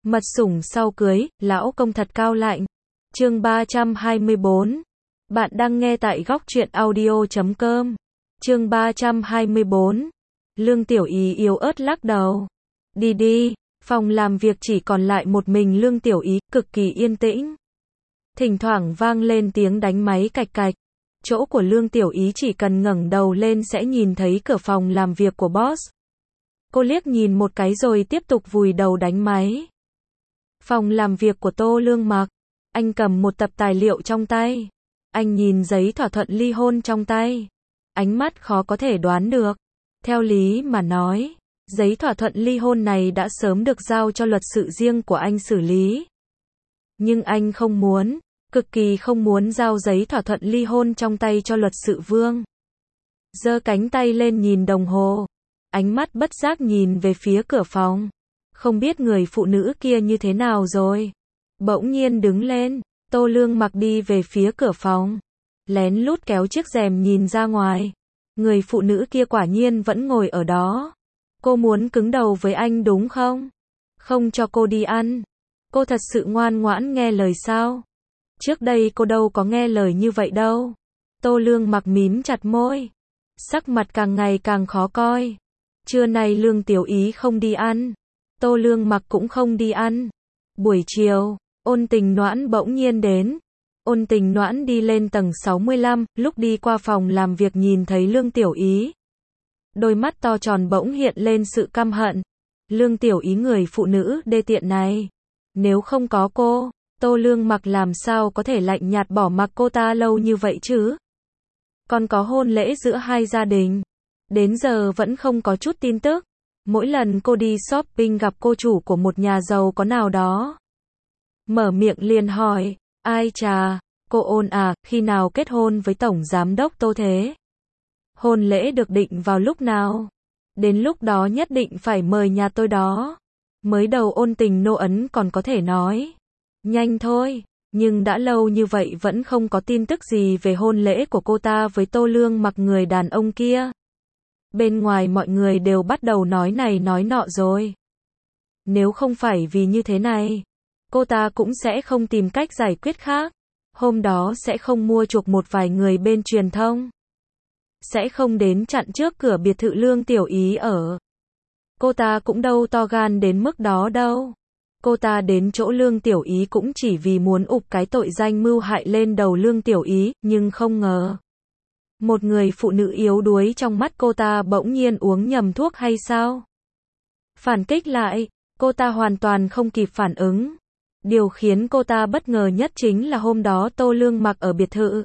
Mật sủng sau cưới, lão công thật cao lạnh. Chương 324. Bạn đang nghe tại góc truyện audio.com. Chương 324. Lương Tiểu Ý yếu ớt lắc đầu. Đi đi, phòng làm việc chỉ còn lại một mình Lương Tiểu Ý, cực kỳ yên tĩnh. Thỉnh thoảng vang lên tiếng đánh máy cạch cạch. Chỗ của Lương Tiểu Ý chỉ cần ngẩng đầu lên sẽ nhìn thấy cửa phòng làm việc của boss. Cô liếc nhìn một cái rồi tiếp tục vùi đầu đánh máy. Phòng làm việc của Tô Lương Mặc. Anh cầm một tập tài liệu trong tay. Anh nhìn giấy thỏa thuận ly hôn trong tay. Ánh mắt khó có thể đoán được. Theo lý mà nói, giấy thỏa thuận ly hôn này đã sớm được giao cho luật sư riêng của anh xử lý. Nhưng anh không muốn, cực kỳ không muốn giao giấy thỏa thuận ly hôn trong tay cho luật sư Vương. Giơ cánh tay lên nhìn đồng hồ. Ánh mắt bất giác nhìn về phía cửa phòng. Không biết người phụ nữ kia như thế nào rồi. Bỗng nhiên đứng lên, Tô Lương Mặc đi về phía cửa phòng. Lén lút kéo chiếc rèm nhìn ra ngoài. Người phụ nữ kia quả nhiên vẫn ngồi ở đó. Cô muốn cứng đầu với anh đúng không? Không cho cô đi ăn. Cô thật sự ngoan ngoãn nghe lời sao? Trước đây cô đâu có nghe lời như vậy đâu. Tô Lương Mặc mím chặt môi. Sắc mặt càng ngày càng khó coi. Trưa nay Lương Tiểu Ý không đi ăn. Tô Lương Mặc cũng không đi ăn. Buổi chiều, Ôn Tình Noãn bỗng nhiên đến. Ôn Tình Noãn đi lên tầng 65, lúc đi qua phòng làm việc nhìn thấy Lương Tiểu Ý. Đôi mắt to tròn bỗng hiện lên sự căm hận. Lương Tiểu Ý người phụ nữ đê tiện này. Nếu không có cô, Tô Lương Mặc làm sao có thể lạnh nhạt bỏ mặc cô ta lâu như vậy chứ? Còn có hôn lễ giữa hai gia đình. Đến giờ vẫn không có chút tin tức. Mỗi lần cô đi shopping gặp cô chủ của một nhà giàu có nào đó. Mở miệng liền hỏi, ai chà, cô Ôn à, khi nào kết hôn với Tổng Giám đốc Tô thế? Hôn lễ được định vào lúc nào? Đến lúc đó nhất định phải mời nhà tôi đó. Mới đầu Ôn Tình nô ấn còn có thể nói. Nhanh thôi, nhưng đã lâu như vậy vẫn không có tin tức gì về hôn lễ của cô ta với Tô Lương Mặc người đàn ông kia. Bên ngoài mọi người đều bắt đầu nói này nói nọ rồi. Nếu không phải vì như thế này, cô ta cũng sẽ không tìm cách giải quyết khác. Hôm đó sẽ không mua chuộc một vài người bên truyền thông. Sẽ không đến chặn trước cửa biệt thự Lương Tiểu Ý ở. Cô ta cũng đâu to gan đến mức đó đâu. Cô ta đến chỗ Lương Tiểu Ý cũng chỉ vì muốn ụp cái tội danh mưu hại lên đầu Lương Tiểu Ý, nhưng không ngờ. Một người phụ nữ yếu đuối trong mắt cô ta bỗng nhiên uống nhầm thuốc hay sao? Phản kích lại, cô ta hoàn toàn không kịp phản ứng. Điều khiến cô ta bất ngờ nhất chính là hôm đó Tô Lương Mặc ở biệt thự.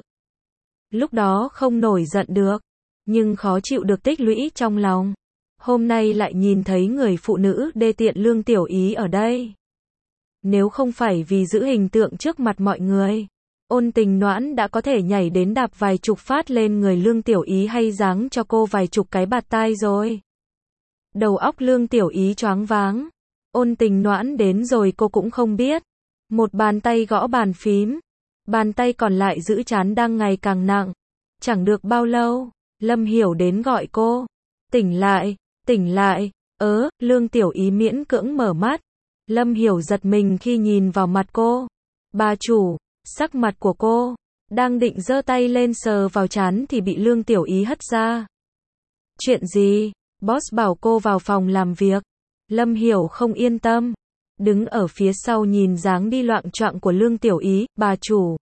Lúc đó không nổi giận được, nhưng khó chịu được tích lũy trong lòng. Hôm nay lại nhìn thấy người phụ nữ đê tiện Lương Tiểu Ý ở đây. Nếu không phải vì giữ hình tượng trước mặt mọi người, Ôn Tình Noãn đã có thể nhảy đến đạp vài chục phát lên người Lương Tiểu Ý hay giáng cho cô vài chục cái bạt tai rồi. Đầu óc Lương Tiểu Ý choáng váng. Ôn Tình Noãn đến rồi cô cũng không biết. Một bàn tay gõ bàn phím. Bàn tay còn lại giữ trán đang ngày càng nặng. Chẳng được bao lâu, Lâm Hiểu đến gọi cô. Tỉnh lại, tỉnh lại. Lương Tiểu Ý miễn cưỡng mở mắt. Lâm Hiểu giật mình khi nhìn vào mặt cô. Bà chủ. Sắc mặt của cô, đang định giơ tay lên sờ vào trán thì bị Lương Tiểu Ý hất ra. Chuyện gì? Boss bảo cô vào phòng làm việc. Lâm Hiểu không yên tâm. Đứng ở phía sau nhìn dáng đi loạng choạng của Lương Tiểu Ý, bà chủ.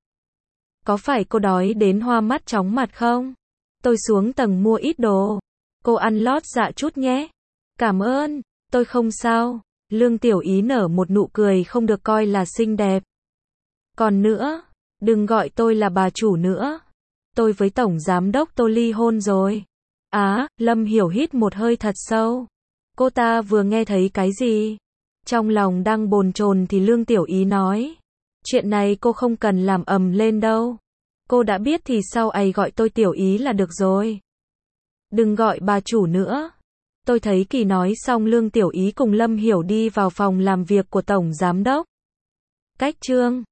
Có phải cô đói đến hoa mắt chóng mặt không? Tôi xuống tầng mua ít đồ. Cô ăn lót dạ chút nhé. Cảm ơn, tôi không sao. Lương Tiểu Ý nở một nụ cười không được coi là xinh đẹp. Còn nữa, đừng gọi tôi là bà chủ nữa. Tôi với Tổng Giám đốc Tô ly hôn rồi. Lâm Hiểu hít một hơi thật sâu. Cô ta vừa nghe thấy cái gì? Trong lòng đang bồn chồn thì Lương Tiểu Ý nói. Chuyện này cô không cần làm ầm lên đâu. Cô đã biết thì sau ấy gọi tôi Tiểu Ý là được rồi. Đừng gọi bà chủ nữa. Tôi thấy kỳ nói xong Lương Tiểu Ý cùng Lâm Hiểu đi vào phòng làm việc của Tổng Giám đốc. Cách chương